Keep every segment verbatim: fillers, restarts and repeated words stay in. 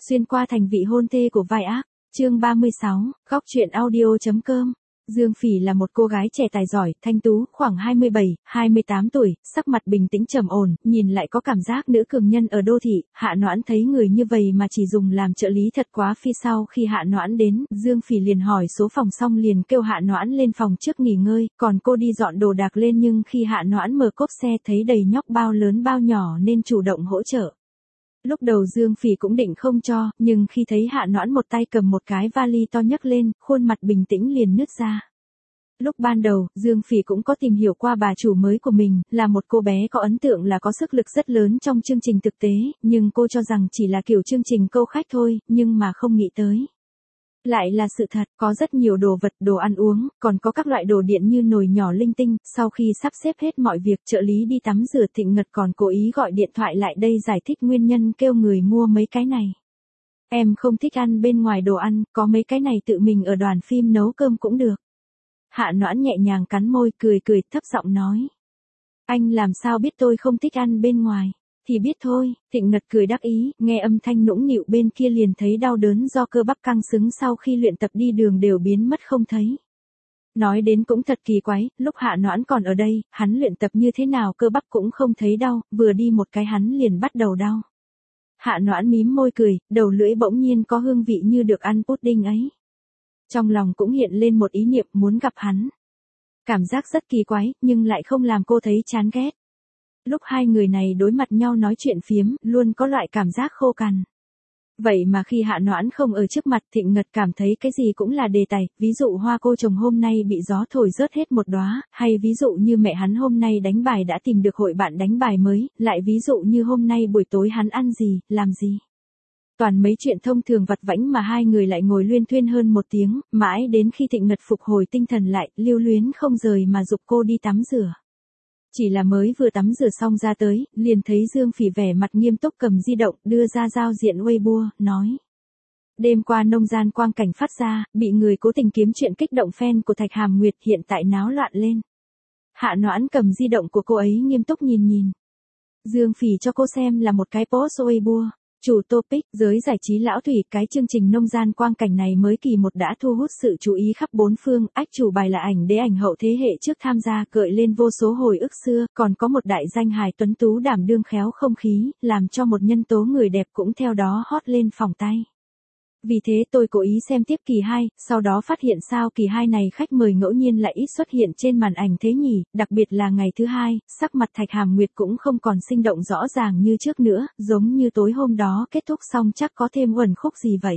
Xuyên qua thành vị hôn thê của vai ác, chương ba mươi sáu, góc truyện audio.com. Dương Phỉ là một cô gái trẻ tài giỏi, thanh tú, khoảng hai mươi bảy, hai mươi tám tuổi, sắc mặt bình tĩnh trầm ổn, nhìn lại có cảm giác nữ cường nhân ở đô thị. Hạ Noãn thấy người như vậy mà chỉ dùng làm trợ lý thật quá phi. Sau khi Hạ Noãn đến, Dương Phỉ liền hỏi số phòng xong liền kêu Hạ Noãn lên phòng trước nghỉ ngơi, còn cô đi dọn đồ đạc lên, nhưng khi Hạ Noãn mở cốp xe thấy đầy nhóc bao lớn bao nhỏ nên chủ động hỗ trợ. Lúc đầu Dương Phỉ cũng định không cho, nhưng khi thấy Hạ Noãn một tay cầm một cái vali to nhấc lên, khuôn mặt bình tĩnh liền nứt ra. Lúc ban đầu, Dương Phỉ cũng có tìm hiểu qua bà chủ mới của mình, là một cô bé có ấn tượng là có sức lực rất lớn trong chương trình thực tế, nhưng cô cho rằng chỉ là kiểu chương trình câu khách thôi, nhưng mà không nghĩ tới. Lại là sự thật, có rất nhiều đồ vật, đồ ăn uống, còn có các loại đồ điện như nồi nhỏ linh tinh. Sau khi sắp xếp hết mọi việc, trợ lý đi tắm rửa, Thịnh Ngật còn cố ý gọi điện thoại lại đây giải thích nguyên nhân kêu người mua mấy cái này. Em không thích ăn bên ngoài đồ ăn, có mấy cái này tự mình ở đoàn phim nấu cơm cũng được. Hạ Noãn nhẹ nhàng cắn môi, cười cười, thấp giọng nói. Anh làm sao biết tôi không thích ăn bên ngoài? Thì biết thôi. Thịnh Ngật cười đắc ý, nghe âm thanh nũng nịu bên kia liền thấy đau đớn do cơ bắp căng cứng sau khi luyện tập đi đường đều biến mất không thấy. Nói đến cũng thật kỳ quái, lúc Hạ Noãn còn ở đây, hắn luyện tập như thế nào cơ bắp cũng không thấy đau, vừa đi một cái hắn liền bắt đầu đau. Hạ Noãn mím môi cười, đầu lưỡi bỗng nhiên có hương vị như được ăn pudding ấy. Trong lòng cũng hiện lên một ý niệm muốn gặp hắn. Cảm giác rất kỳ quái, nhưng lại không làm cô thấy chán ghét. Lúc hai người này đối mặt nhau nói chuyện phiếm, luôn có loại cảm giác khô cằn. Vậy mà khi Hạ Noãn không ở trước mặt, Thịnh Ngật cảm thấy cái gì cũng là đề tài, ví dụ hoa cô chồng hôm nay bị gió thổi rớt hết một đóa, hay ví dụ như mẹ hắn hôm nay đánh bài đã tìm được hội bạn đánh bài mới, lại ví dụ như hôm nay buổi tối hắn ăn gì, làm gì. Toàn mấy chuyện thông thường vặt vãnh mà hai người lại ngồi luyên thuyên hơn một tiếng, mãi đến khi Thịnh Ngật phục hồi tinh thần lại, lưu luyến không rời mà giục cô đi tắm rửa. Chỉ là mới vừa tắm rửa xong ra tới, liền thấy Dương Phỉ vẻ mặt nghiêm túc cầm di động, đưa ra giao diện Weibo, nói. Đêm qua nông gian quang cảnh phát ra, bị người cố tình kiếm chuyện kích động fan của Thạch Hàm Nguyệt, hiện tại náo loạn lên. Hạ Noãn cầm di động của cô ấy nghiêm túc nhìn nhìn. Dương Phỉ cho cô xem là một cái post Weibo. Chủ topic, giới giải trí lão thủy, cái chương trình nông gian quang cảnh này mới kỳ một đã thu hút sự chú ý khắp bốn phương, ách chủ bài là ảnh đế ảnh hậu thế hệ trước tham gia gợi lên vô số hồi ức xưa, còn có một đại danh hài tuấn tú đảm đương khéo không khí, làm cho một nhân tố người đẹp cũng theo đó hot lên phỏng tay. Vì thế tôi cố ý xem tiếp kỳ hai, sau đó phát hiện sao kỳ hai này khách mời ngẫu nhiên lại ít xuất hiện trên màn ảnh thế nhỉ, đặc biệt là ngày thứ hai, sắc mặt Thạch Hàm Nguyệt cũng không còn sinh động rõ ràng như trước nữa, giống như tối hôm đó kết thúc xong chắc có thêm uẩn khúc gì vậy.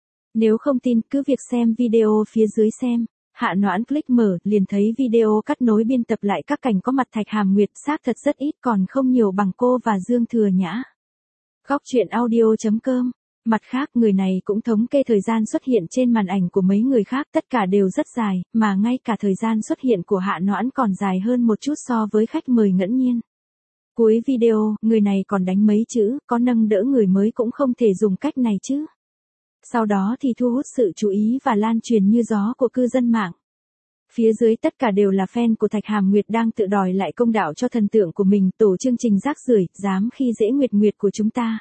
Nếu không tin cứ việc xem video phía dưới xem. Hạ Noãn click mở, liền thấy video cắt nối biên tập lại các cảnh có mặt Thạch Hàm Nguyệt, xác thật rất ít, còn không nhiều bằng cô và Dương Thừa Nhã. Góc truyện audio.com. Mặt khác, người này cũng thống kê thời gian xuất hiện trên màn ảnh của mấy người khác, tất cả đều rất dài, mà ngay cả thời gian xuất hiện của Hạ Noãn còn dài hơn một chút so với khách mời ngẫu nhiên. Cuối video, người này còn đánh mấy chữ, có nâng đỡ người mới cũng không thể dùng cách này chứ. Sau đó thì thu hút sự chú ý và lan truyền như gió của cư dân mạng. Phía dưới tất cả đều là fan của Thạch Hàm Nguyệt đang tự đòi lại công đạo cho thần tượng của mình, tổ chương trình rác rưởi, dám khi dễ Nguyệt Nguyệt của chúng ta.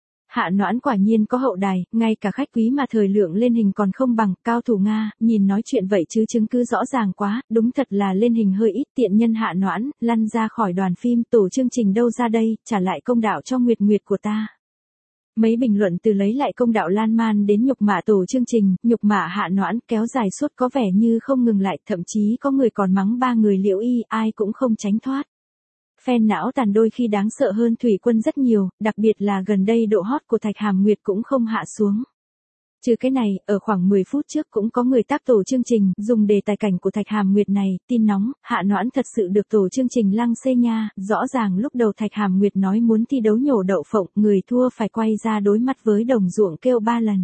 Hạ Noãn quả nhiên có hậu đài, ngay cả khách quý mà thời lượng lên hình còn không bằng, cao thủ Nga, nhìn nói chuyện vậy chứ chứng cứ rõ ràng quá, đúng thật là lên hình hơi ít. Tiện nhân Hạ Noãn, lăn ra khỏi đoàn phim, tổ chương trình đâu ra đây, trả lại công đạo cho Nguyệt Nguyệt của ta. Mấy bình luận từ lấy lại công đạo lan man đến nhục mạ tổ chương trình, nhục mạ Hạ Noãn, kéo dài suốt có vẻ như không ngừng lại, thậm chí có người còn mắng ba người Liễu Y, ai cũng không tránh thoát. Fan não tàn đôi khi đáng sợ hơn Thủy Quân rất nhiều, đặc biệt là gần đây độ hot của Thạch Hàm Nguyệt cũng không hạ xuống. Trừ cái này, ở khoảng mười phút trước cũng có người tác tổ chương trình, dùng đề tài cảnh của Thạch Hàm Nguyệt này, tin nóng, Hạ Noãn thật sự được tổ chương trình lăng xê nha, rõ ràng lúc đầu Thạch Hàm Nguyệt nói muốn thi đấu nhổ đậu phộng, người thua phải quay ra đối mắt với đồng ruộng kêu ba lần.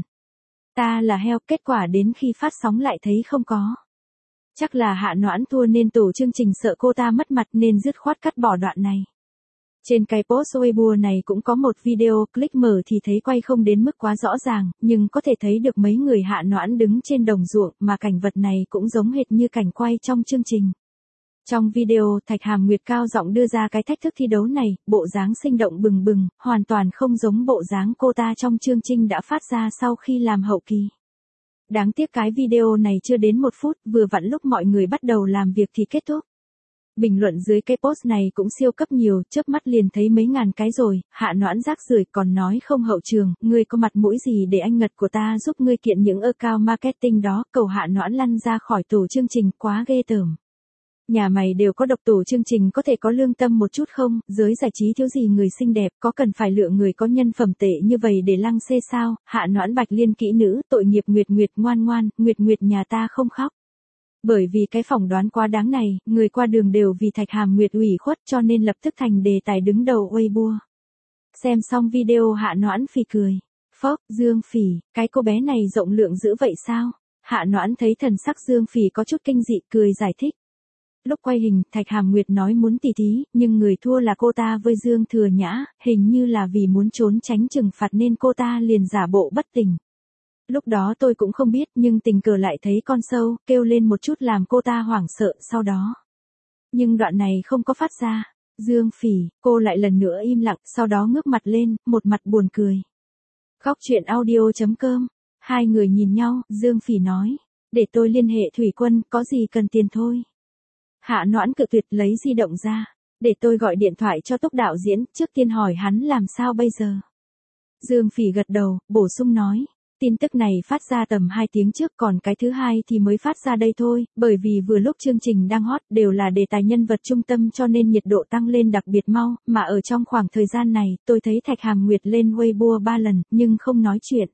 Ta là heo, kết quả đến khi phát sóng lại thấy không có. Chắc là Hạ Noãn thua nên tổ chương trình sợ cô ta mất mặt nên dứt khoát cắt bỏ đoạn này. Trên cái post Weibo này cũng có một video, click mở thì thấy quay không đến mức quá rõ ràng, nhưng có thể thấy được mấy người Hạ Noãn đứng trên đồng ruộng mà cảnh vật này cũng giống hệt như cảnh quay trong chương trình. Trong video, Thạch Hàm Nguyệt cao giọng đưa ra cái thách thức thi đấu này, bộ dáng sinh động bừng bừng, hoàn toàn không giống bộ dáng cô ta trong chương trình đã phát ra sau khi làm hậu kỳ. Đáng tiếc cái video này chưa đến một phút, vừa vặn lúc mọi người bắt đầu làm việc thì kết thúc. Bình luận dưới cái post này cũng siêu cấp nhiều, chớp mắt liền thấy mấy ngàn cái rồi, Hạ Noãn rác rưởi còn nói không hậu trường, ngươi có mặt mũi gì để anh Ngật của ta giúp ngươi kiện những account marketing đó, cầu Hạ Noãn lăn ra khỏi tổ chương trình, quá ghê tởm. Nhà mày đều có độc tổ chương trình, có thể có lương tâm một chút không, giới giải trí thiếu gì người xinh đẹp, có cần phải lựa người có nhân phẩm tệ như vậy để lăng xê sao, Hạ Noãn Bạch Liên kỹ nữ, tội nghiệp Nguyệt Nguyệt ngoan ngoan, Nguyệt Nguyệt nhà ta không khóc. Bởi vì cái phỏng đoán quá đáng này, người qua đường đều vì Thạch Hàm Nguyệt ủy khuất cho nên lập tức thành đề tài đứng đầu Weibo. Xem xong video Hạ Noãn phì cười. Phốc, Dương Phỉ, cái cô bé này rộng lượng dữ vậy sao? Hạ Noãn thấy thần sắc Dương Phỉ có chút kinh dị, cười giải thích. Lúc quay hình, Thạch Hàm Nguyệt nói muốn tỉ thí, nhưng người thua là cô ta với Dương Thừa Nhã, hình như là vì muốn trốn tránh trừng phạt nên cô ta liền giả bộ bất tỉnh. Lúc đó tôi cũng không biết, nhưng tình cờ lại thấy con sâu, kêu lên một chút làm cô ta hoảng sợ sau đó. Nhưng đoạn này không có phát ra. Dương Phỉ, cô lại lần nữa im lặng, sau đó ngước mặt lên, một mặt buồn cười. Khóc chuyện audio chấm com. Hai người nhìn nhau, Dương Phỉ nói. Để tôi liên hệ Thủy Quân, có gì cần tiền thôi. Hạ Noãn cự tuyệt lấy di động ra. Để tôi gọi điện thoại cho Túc đạo diễn, trước tiên hỏi hắn làm sao bây giờ. Dương Phỉ gật đầu, bổ sung nói. Tin tức này phát ra tầm hai tiếng trước, còn cái thứ hai thì mới phát ra đây thôi, bởi vì vừa lúc chương trình đang hot đều là đề tài nhân vật trung tâm cho nên nhiệt độ tăng lên đặc biệt mau, mà ở trong khoảng thời gian này, tôi thấy Thạch Hàm Nguyệt lên Weibo ba lần, nhưng không nói chuyện.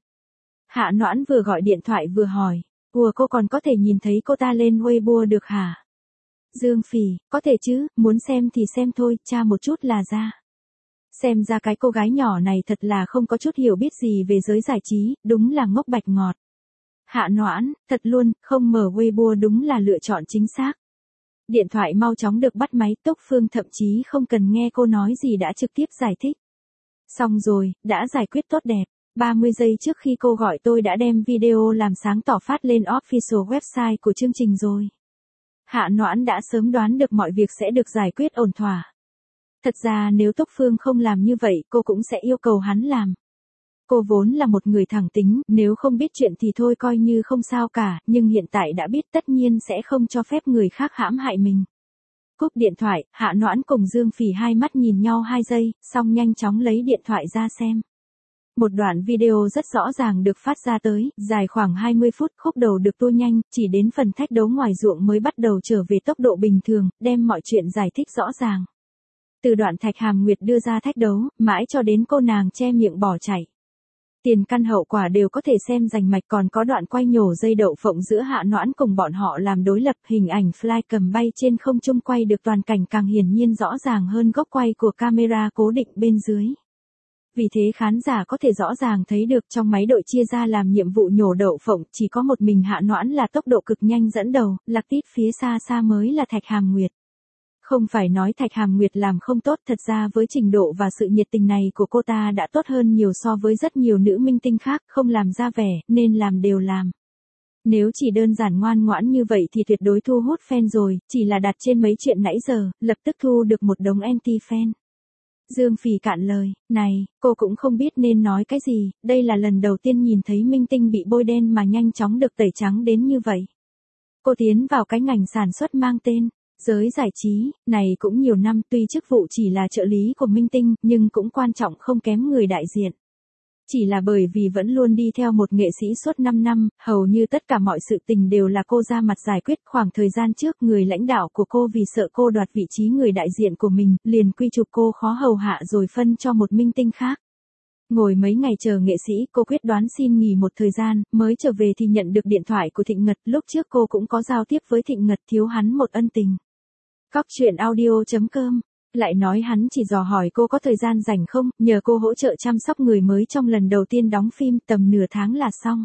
Hạ Noãn vừa gọi điện thoại vừa hỏi, ủa cô còn có thể nhìn thấy cô ta lên Weibo được hả? Dương Phỉ, có thể chứ, muốn xem thì xem thôi, tra một chút là ra. Xem ra cái cô gái nhỏ này thật là không có chút hiểu biết gì về giới giải trí, đúng là ngốc bạch ngọt. Hạ Noãn, thật luôn, không mở Weibo đúng là lựa chọn chính xác. Điện thoại mau chóng được bắt máy, Tốc Phương thậm chí không cần nghe cô nói gì đã trực tiếp giải thích. Xong rồi, đã giải quyết tốt đẹp. ba mươi giây trước khi cô gọi tôi đã đem video làm sáng tỏ phát lên official website của chương trình rồi. Hạ Noãn đã sớm đoán được mọi việc sẽ được giải quyết ổn thỏa. Thật ra nếu Tốc Phương không làm như vậy cô cũng sẽ yêu cầu hắn làm. Cô vốn là một người thẳng tính, nếu không biết chuyện thì thôi coi như không sao cả, nhưng hiện tại đã biết tất nhiên sẽ không cho phép người khác hãm hại mình. Cúp điện thoại, Hạ Noãn cùng Dương Phỉ hai mắt nhìn nhau hai giây, xong nhanh chóng lấy điện thoại ra xem. Một đoạn video rất rõ ràng được phát ra tới, dài khoảng hai mươi phút, khúc đầu được tua nhanh, chỉ đến phần thách đấu ngoài ruộng mới bắt đầu trở về tốc độ bình thường, đem mọi chuyện giải thích rõ ràng. Từ đoạn Thạch Hàm Nguyệt đưa ra thách đấu, mãi cho đến cô nàng che miệng bỏ chạy. Tiền căn hậu quả đều có thể xem rành mạch, còn có đoạn quay nhổ dây đậu phộng giữa Hạ Noãn cùng bọn họ làm đối lập, hình ảnh fly cầm bay trên không trung quay được toàn cảnh càng hiển nhiên rõ ràng hơn góc quay của camera cố định bên dưới. Vì thế khán giả có thể rõ ràng thấy được trong máy đội chia ra làm nhiệm vụ nhổ đậu phộng, chỉ có một mình Hạ Noãn là tốc độ cực nhanh dẫn đầu, lạc tít phía xa xa mới là Thạch Hàm Nguyệt. Không phải nói Thạch Hàm Nguyệt làm không tốt, thật ra với trình độ và sự nhiệt tình này của cô ta đã tốt hơn nhiều so với rất nhiều nữ minh tinh khác, không làm ra vẻ, nên làm đều làm. Nếu chỉ đơn giản ngoan ngoãn như vậy thì tuyệt đối thu hút fan rồi, chỉ là đặt trên mấy chuyện nãy giờ, lập tức thu được một đống anti-fan. Dương Phỉ cạn lời, này, cô cũng không biết nên nói cái gì, đây là lần đầu tiên nhìn thấy minh tinh bị bôi đen mà nhanh chóng được tẩy trắng đến như vậy. Cô tiến vào cái ngành sản xuất mang tên giới giải trí, này cũng nhiều năm, tuy chức vụ chỉ là trợ lý của minh tinh, nhưng cũng quan trọng không kém người đại diện. Chỉ là bởi vì vẫn luôn đi theo một nghệ sĩ suốt năm năm, hầu như tất cả mọi sự tình đều là cô ra mặt giải quyết. Khoảng thời gian trước người lãnh đạo của cô vì sợ cô đoạt vị trí người đại diện của mình, liền quy chụp cô khó hầu hạ rồi phân cho một minh tinh khác. Ngồi mấy ngày chờ nghệ sĩ, cô quyết đoán xin nghỉ một thời gian, mới trở về thì nhận được điện thoại của Thịnh Ngật. Lúc trước cô cũng có giao tiếp với Thịnh Ngật, thiếu hắn một ân tình. Khóc chuyện audio chấm com. Lại nói hắn chỉ dò hỏi cô có thời gian rảnh không, nhờ cô hỗ trợ chăm sóc người mới trong lần đầu tiên đóng phim, tầm nửa tháng là xong.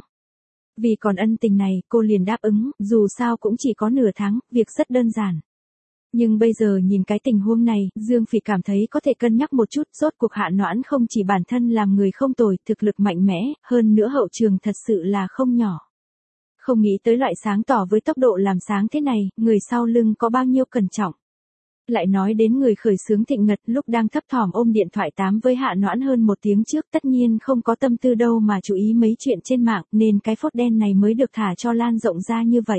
Vì còn ân tình này, cô liền đáp ứng, dù sao cũng chỉ có nửa tháng, việc rất đơn giản. Nhưng bây giờ nhìn cái tình huống này, Dương Phỉ cảm thấy có thể cân nhắc một chút, rốt cuộc Hạ Noãn không chỉ bản thân làm người không tồi, thực lực mạnh mẽ, hơn nữa hậu trường thật sự là không nhỏ. Không nghĩ tới loại sáng tỏ với tốc độ làm sáng thế này, người sau lưng có bao nhiêu cẩn trọng. Lại nói đến người khởi xướng Thịnh Ngật lúc đang thấp thỏm ôm điện thoại tám với Hạ Noãn hơn một tiếng trước, tất nhiên không có tâm tư đâu mà chú ý mấy chuyện trên mạng, nên cái phốt đen này mới được thả cho lan rộng ra như vậy.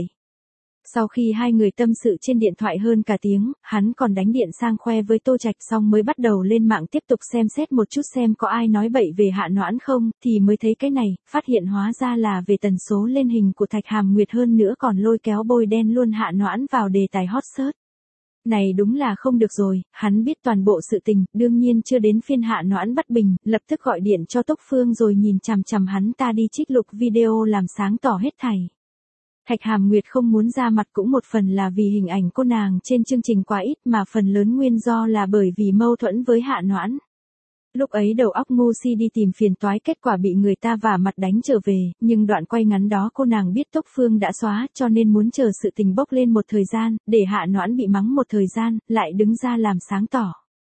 Sau khi hai người tâm sự trên điện thoại hơn cả tiếng, hắn còn đánh điện sang khoe với Tô Trạch, xong mới bắt đầu lên mạng tiếp tục xem xét một chút xem có ai nói bậy về Hạ Noãn không, thì mới thấy cái này, phát hiện hóa ra là về tần số lên hình của Thạch Hàm Nguyệt, hơn nữa còn lôi kéo bôi đen luôn Hạ Noãn vào đề tài hot search. Này đúng là không được rồi, hắn biết toàn bộ sự tình, đương nhiên chưa đến phiên Hạ Noãn bất bình, lập tức gọi điện cho Tốc Phương rồi nhìn chằm chằm hắn ta đi trích lục video làm sáng tỏ hết thảy. Thạch Hàm Nguyệt không muốn ra mặt cũng một phần là vì hình ảnh cô nàng trên chương trình quá ít, mà phần lớn nguyên do là bởi vì mâu thuẫn với Hạ Noãn. Lúc ấy đầu óc ngu si đi tìm phiền toái, kết quả bị người ta vả mặt đánh trở về, nhưng đoạn quay ngắn đó cô nàng biết Tốc Phương đã xóa, cho nên muốn chờ sự tình bốc lên một thời gian, để Hạ Noãn bị mắng một thời gian, lại đứng ra làm sáng tỏ.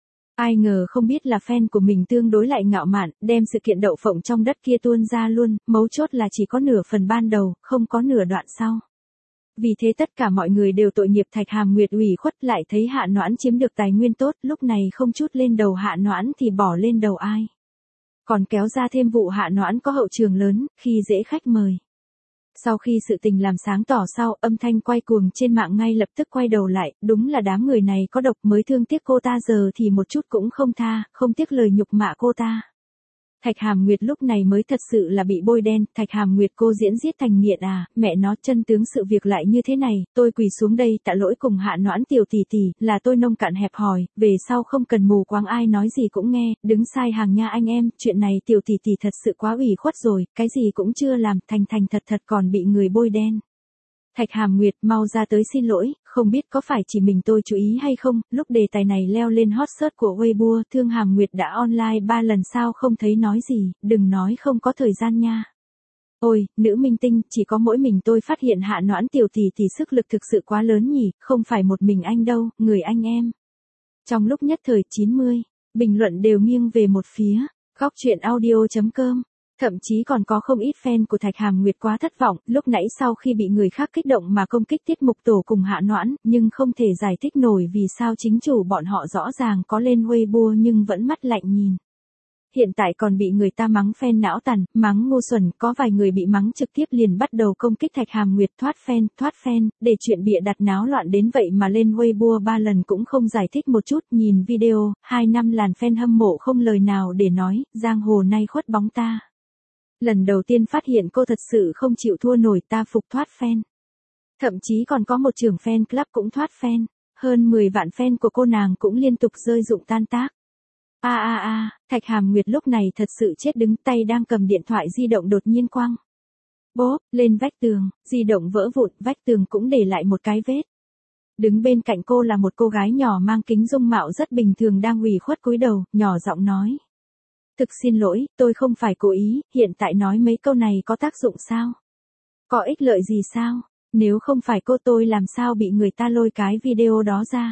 Ai ngờ không biết là fan của mình tương đối lại ngạo mạn, đem sự kiện đậu phộng trong đất kia tuôn ra luôn, mấu chốt là chỉ có nửa phần ban đầu, không có nửa đoạn sau. Vì thế tất cả mọi người đều tội nghiệp Thạch Hàm Nguyệt ủy khuất, lại thấy Hạ Noãn chiếm được tài nguyên tốt, lúc này không chút lên đầu Hạ Noãn thì bỏ lên đầu ai. Còn kéo ra thêm vụ Hạ Noãn có hậu trường lớn, khi dễ khách mời. Sau khi sự tình làm sáng tỏ sau, âm thanh quay cuồng trên mạng ngay lập tức quay đầu lại, đúng là đám người này có độc, mới thương tiếc cô ta giờ thì một chút cũng không tha, không tiếc lời nhục mạ cô ta. Thạch Hàm Nguyệt lúc này mới thật sự là bị bôi đen, Thạch Hàm Nguyệt cô diễn giết thành nghiện à, mẹ nó, chân tướng sự việc lại như thế này, tôi quỳ xuống đây tạ lỗi cùng Hạ Noãn tiểu tỷ tỷ, là tôi nông cạn hẹp hòi, về sau không cần mù quáng ai nói gì cũng nghe, đứng sai hàng nha anh em, chuyện này tiểu tỷ tỷ thật sự quá ủy khuất rồi, cái gì cũng chưa làm, thành thành thật thật còn bị người bôi đen. Thạch Hàm Nguyệt mau ra tới xin lỗi, không biết có phải chỉ mình tôi chú ý hay không, lúc đề tài này leo lên hot search của Weibo, Thương Hàm Nguyệt đã online ba lần sao không thấy nói gì, đừng nói không có thời gian nha. Ôi, nữ minh tinh, chỉ có mỗi mình tôi phát hiện Hạ Noãn tiểu tỷ thì sức lực thực sự quá lớn nhỉ, không phải một mình anh đâu, người anh em. Trong lúc nhất thời chín mươi, bình luận đều nghiêng về một phía, góc truyện audio chấm com. Thậm chí còn có không ít fan của Thạch Hàm Nguyệt quá thất vọng, lúc nãy sau khi bị người khác kích động mà công kích tiết mục tổ cùng Hạ Noãn, nhưng không thể giải thích nổi vì sao chính chủ bọn họ rõ ràng có lên Weibo nhưng vẫn mắt lạnh nhìn. Hiện tại còn bị người ta mắng fan não tàn, mắng ngu xuẩn, có vài người bị mắng trực tiếp liền bắt đầu công kích Thạch Hàm Nguyệt, thoát fan, thoát fan, để chuyện bịa đặt náo loạn đến vậy mà lên Weibo ba lần cũng không giải thích một chút, nhìn video, hai năm làn fan hâm mộ không lời nào để nói, giang hồ nay khuất bóng ta. Lần đầu tiên phát hiện cô thật sự không chịu thua nổi, ta phục thoát fan. Thậm chí còn có một trưởng fan club cũng thoát fan, hơn mười vạn fan của cô nàng cũng liên tục rơi rụng tan tác. A a a, Thạch Hàm Nguyệt lúc này thật sự chết đứng, tay đang cầm điện thoại di động đột nhiên quăng. Bốp, lên vách tường, di động vỡ vụn, vách tường cũng để lại một cái vết. Đứng bên cạnh cô là một cô gái nhỏ mang kính dung mạo rất bình thường đang ủy khuất cúi đầu, nhỏ giọng nói. Thực xin lỗi, tôi không phải cố ý, hiện tại nói mấy câu này có tác dụng sao? Có ích lợi gì sao? Nếu không phải cô tôi làm sao bị người ta lôi cái video đó ra?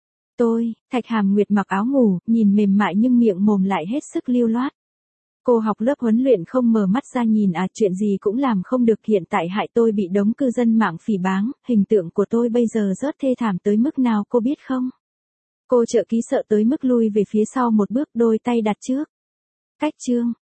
Tôi, Thạch Hàm Nguyệt mặc áo ngủ, nhìn mềm mại nhưng miệng mồm lại hết sức lưu loát. Cô học lớp huấn luyện không mở mắt ra nhìn à, chuyện gì cũng làm không được, hiện tại hại tôi bị đống cư dân mạng phỉ báng, hình tượng của tôi bây giờ rất thê thảm tới mức nào cô biết không? Cô trợ ký sợ tới mức lui về phía sau một bước, đôi tay đặt trước cách chương.